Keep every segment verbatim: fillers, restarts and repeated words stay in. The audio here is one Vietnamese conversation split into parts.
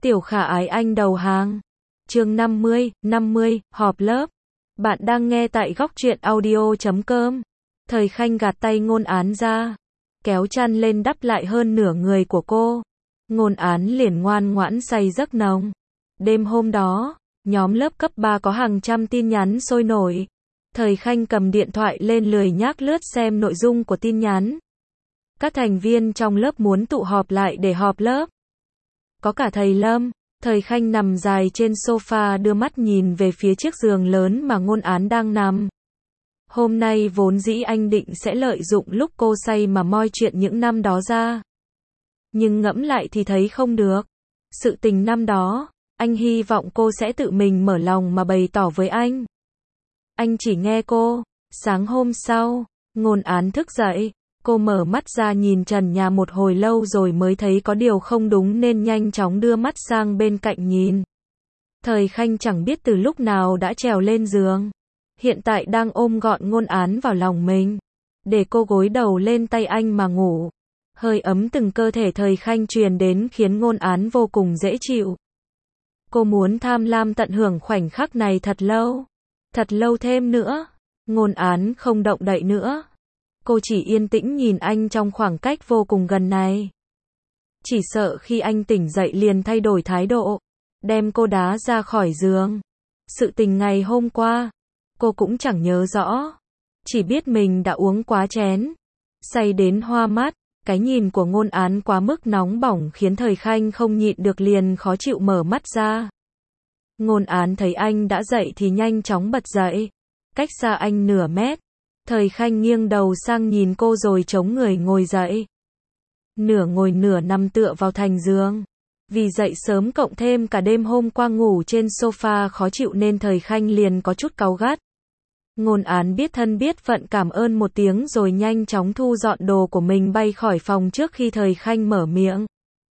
Tiểu Khả Ái Anh đầu hàng. Chương năm mươi, năm mươi, họp lớp. Bạn đang nghe tại góc truyện audio chấm com. Thời Khanh gạt tay Ngôn Án ra, kéo chăn lên đắp lại hơn nửa người của cô. Ngôn Án liền ngoan ngoãn say giấc nồng. Đêm hôm đó, nhóm lớp cấp ba có hàng trăm tin nhắn sôi nổi. Thời Khanh cầm điện thoại lên lười nhác lướt xem nội dung của tin nhắn. Các thành viên trong lớp muốn tụ họp lại để họp lớp. Có cả thầy Lâm. Thời Khanh nằm dài trên sofa đưa mắt nhìn về phía chiếc giường lớn mà Ngôn Án đang nằm. Hôm nay vốn dĩ anh định sẽ lợi dụng lúc cô say mà moi chuyện những năm đó ra. Nhưng ngẫm lại thì thấy không được. Sự tình năm đó, anh hy vọng cô sẽ tự mình mở lòng mà bày tỏ với anh. Anh chỉ nghe cô. Sáng hôm sau, Ngôn Án thức dậy. Cô mở mắt ra nhìn trần nhà một hồi lâu rồi mới thấy có điều không đúng nên nhanh chóng đưa mắt sang bên cạnh nhìn. Thời Khanh chẳng biết từ lúc nào đã trèo lên giường. Hiện tại đang ôm gọn Ngôn Án vào lòng mình. Để cô gối đầu lên tay anh mà ngủ. Hơi ấm từng cơ thể Thời Khanh truyền đến khiến Ngôn Án vô cùng dễ chịu. Cô muốn tham lam tận hưởng khoảnh khắc này thật lâu. Thật lâu thêm nữa. Ngôn Án không động đậy nữa. Cô chỉ yên tĩnh nhìn anh trong khoảng cách vô cùng gần này. Chỉ sợ khi anh tỉnh dậy liền thay đổi thái độ, đem cô đá ra khỏi giường. Sự tình ngày hôm qua, cô cũng chẳng nhớ rõ. Chỉ biết mình đã uống quá chén, say đến hoa mắt. Cái nhìn của Ngôn Án quá mức nóng bỏng khiến Thời Khanh không nhịn được liền khó chịu mở mắt ra. Ngôn Án thấy anh đã dậy thì nhanh chóng bật dậy. Cách xa anh nửa mét. Thời Khanh nghiêng đầu sang nhìn cô rồi chống người ngồi dậy. Nửa ngồi nửa nằm tựa vào thành giường. Vì dậy sớm cộng thêm cả đêm hôm qua ngủ trên sofa khó chịu nên Thời Khanh liền có chút cáu gắt. Ngôn Án biết thân biết phận cảm ơn một tiếng rồi nhanh chóng thu dọn đồ của mình bay khỏi phòng trước khi Thời Khanh mở miệng.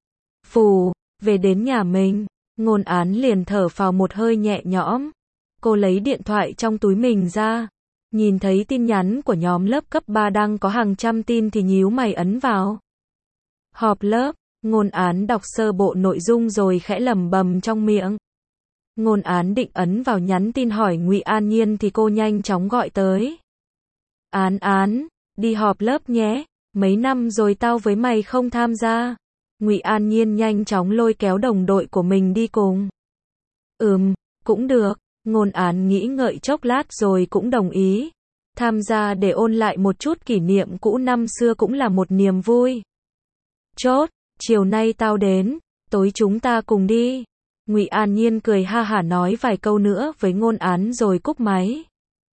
Phù, về đến nhà mình, Ngôn Án liền thở phào một hơi nhẹ nhõm. Cô lấy điện thoại trong túi mình ra. Nhìn thấy tin nhắn của nhóm lớp cấp ba đang có hàng trăm tin thì nhíu mày ấn vào. Họp lớp, Ngôn Án đọc sơ bộ nội dung rồi khẽ lẩm bẩm trong miệng. Ngôn Án định ấn vào nhắn tin hỏi Ngụy An Nhiên thì cô nhanh chóng gọi tới. Án Án, đi họp lớp nhé, mấy năm rồi tao với mày không tham gia. Ngụy An Nhiên nhanh chóng lôi kéo đồng đội của mình đi cùng. Ừm, cũng được. Ngôn Án nghĩ ngợi chốc lát rồi cũng đồng ý. Tham gia để ôn lại một chút kỷ niệm cũ năm xưa cũng là một niềm vui. Chốt, chiều nay tao đến, tối chúng ta cùng đi. Ngụy An Nhiên cười ha hả nói vài câu nữa với Ngôn Án rồi cúp máy.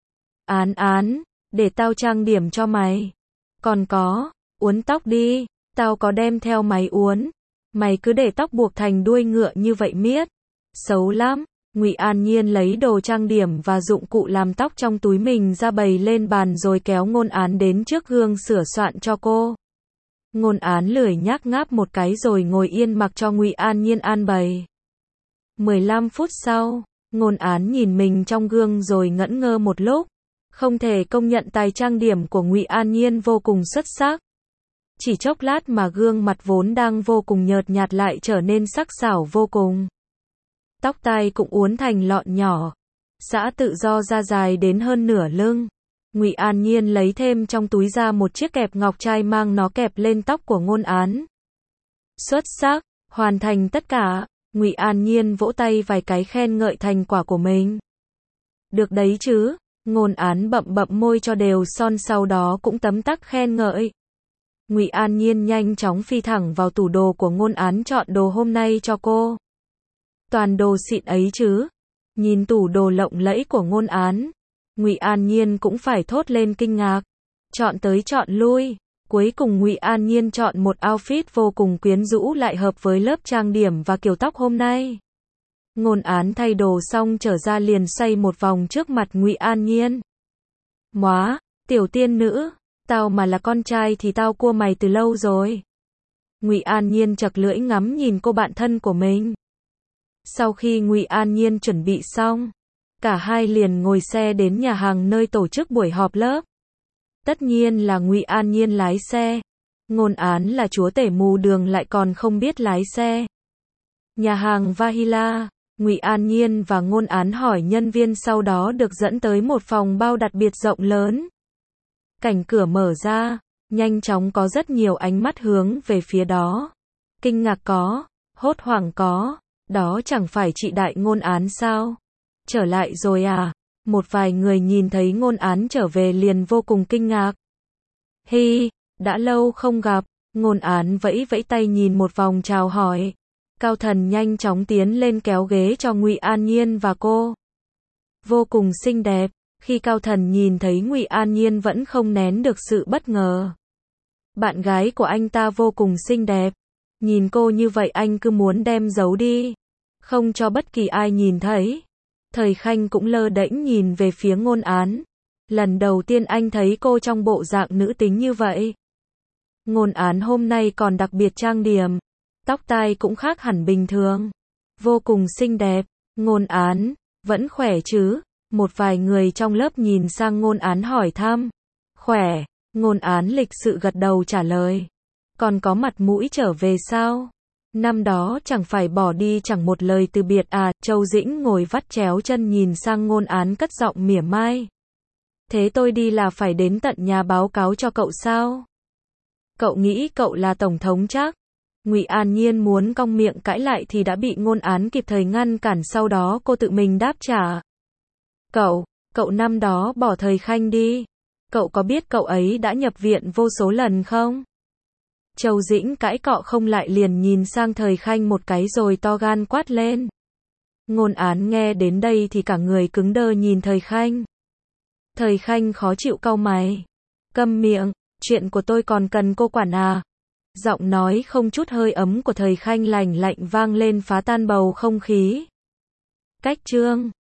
Án Án, để tao trang điểm cho mày. Còn có, uốn tóc đi, tao có đem theo máy uốn. Mày cứ để tóc buộc thành đuôi ngựa như vậy miết. Xấu lắm. Ngụy An Nhiên lấy đồ trang điểm và dụng cụ làm tóc trong túi mình ra bày lên bàn rồi kéo Ngôn Án đến trước gương sửa soạn cho cô. Ngôn Án lười nhác ngáp một cái rồi ngồi yên mặc cho Ngụy An Nhiên an bày. mười lăm phút sau, Ngôn Án nhìn mình trong gương rồi ngẩn ngơ một lúc. Không thể công nhận tài trang điểm của Ngụy An Nhiên vô cùng xuất sắc. Chỉ chốc lát mà gương mặt vốn đang vô cùng nhợt nhạt lại trở nên sắc sảo vô cùng. Tóc tai cũng uốn thành lọn nhỏ, xõa tự do ra dài đến hơn nửa lưng. Ngụy An Nhiên lấy thêm trong túi ra một chiếc kẹp ngọc trai mang nó kẹp lên tóc của Ngôn Án. Xuất sắc, hoàn thành tất cả. Ngụy An Nhiên vỗ tay vài cái khen ngợi thành quả của mình. Được đấy chứ. Ngôn Án bậm bậm môi cho đều son sau đó cũng tấm tắc khen ngợi. Ngụy An Nhiên nhanh chóng phi thẳng vào tủ đồ của Ngôn Án chọn đồ hôm nay cho cô. Toàn đồ xịn ấy chứ. Nhìn tủ đồ lộng lẫy của Ngôn Án, Ngụy An Nhiên cũng phải thốt lên kinh ngạc. Chọn tới chọn lui, cuối cùng Ngụy An Nhiên chọn một outfit vô cùng quyến rũ lại hợp với lớp trang điểm và kiểu tóc hôm nay. Ngôn Án thay đồ xong trở ra liền xoay một vòng trước mặt Ngụy An Nhiên. Móa, tiểu tiên nữ, tao mà là con trai thì tao cua mày từ lâu rồi. Ngụy An Nhiên chật lưỡi ngắm nhìn cô bạn thân của mình. Sau khi Ngụy An Nhiên chuẩn bị xong, cả hai liền ngồi xe đến nhà hàng nơi tổ chức buổi họp lớp. Tất nhiên là Ngụy An Nhiên lái xe. Ngôn Án là chúa tể mù đường lại còn không biết lái xe. Nhà hàng Vahila, Ngụy An Nhiên và Ngôn Án hỏi nhân viên, sau đó được dẫn tới một phòng bao đặc biệt rộng lớn. Cảnh cửa mở ra, nhanh chóng có rất nhiều ánh mắt hướng về phía đó. Kinh ngạc có, hốt hoảng có, đó chẳng phải chị Đại Ngôn Án sao? Trở lại rồi à? Một vài người nhìn thấy Ngôn Án trở về liền vô cùng kinh ngạc. Hi, đã lâu không gặp. Ngôn Án vẫy vẫy tay nhìn một vòng chào hỏi. Cao Thần nhanh chóng tiến lên kéo ghế cho Ngụy An Nhiên và cô. Vô cùng xinh đẹp. Khi Cao Thần nhìn thấy Ngụy An Nhiên vẫn không nén được sự bất ngờ. Bạn gái của anh ta vô cùng xinh đẹp. Nhìn cô như vậy anh cứ muốn đem giấu đi, không cho bất kỳ ai nhìn thấy. Thời Khanh cũng lơ đễnh nhìn về phía Ngôn Án. Lần đầu tiên anh thấy cô trong bộ dạng nữ tính như vậy. Ngôn Án hôm nay còn đặc biệt trang điểm. Tóc tai cũng khác hẳn bình thường. Vô cùng xinh đẹp. Ngôn Án, vẫn khỏe chứ? Một vài người trong lớp nhìn sang Ngôn Án hỏi thăm. Khỏe. Ngôn Án lịch sự gật đầu trả lời. Còn có mặt mũi trở về sao? Năm đó chẳng phải bỏ đi chẳng một lời từ biệt à? Châu Dĩnh ngồi vắt chéo chân nhìn sang Ngôn Án cất giọng mỉa mai. Thế tôi đi là phải đến tận nhà báo cáo cho cậu sao? Cậu nghĩ cậu là tổng thống chắc? Ngụy An Nhiên muốn cong miệng cãi lại thì đã bị Ngôn Án kịp thời ngăn cản, sau đó cô tự mình đáp trả. Cậu, cậu năm đó bỏ Thời Khanh đi. Cậu có biết cậu ấy đã nhập viện vô số lần không? Châu Dĩnh cãi cọ không lại liền nhìn sang Thời Khanh một cái rồi to gan quát lên. Ngôn Án nghe đến đây thì cả người cứng đơ nhìn Thời Khanh. Thời Khanh khó chịu cau mày. Câm miệng, chuyện của tôi còn cần cô quản à? Giọng nói không chút hơi ấm của Thời Khanh lành lạnh vang lên phá tan bầu không khí. Cách chương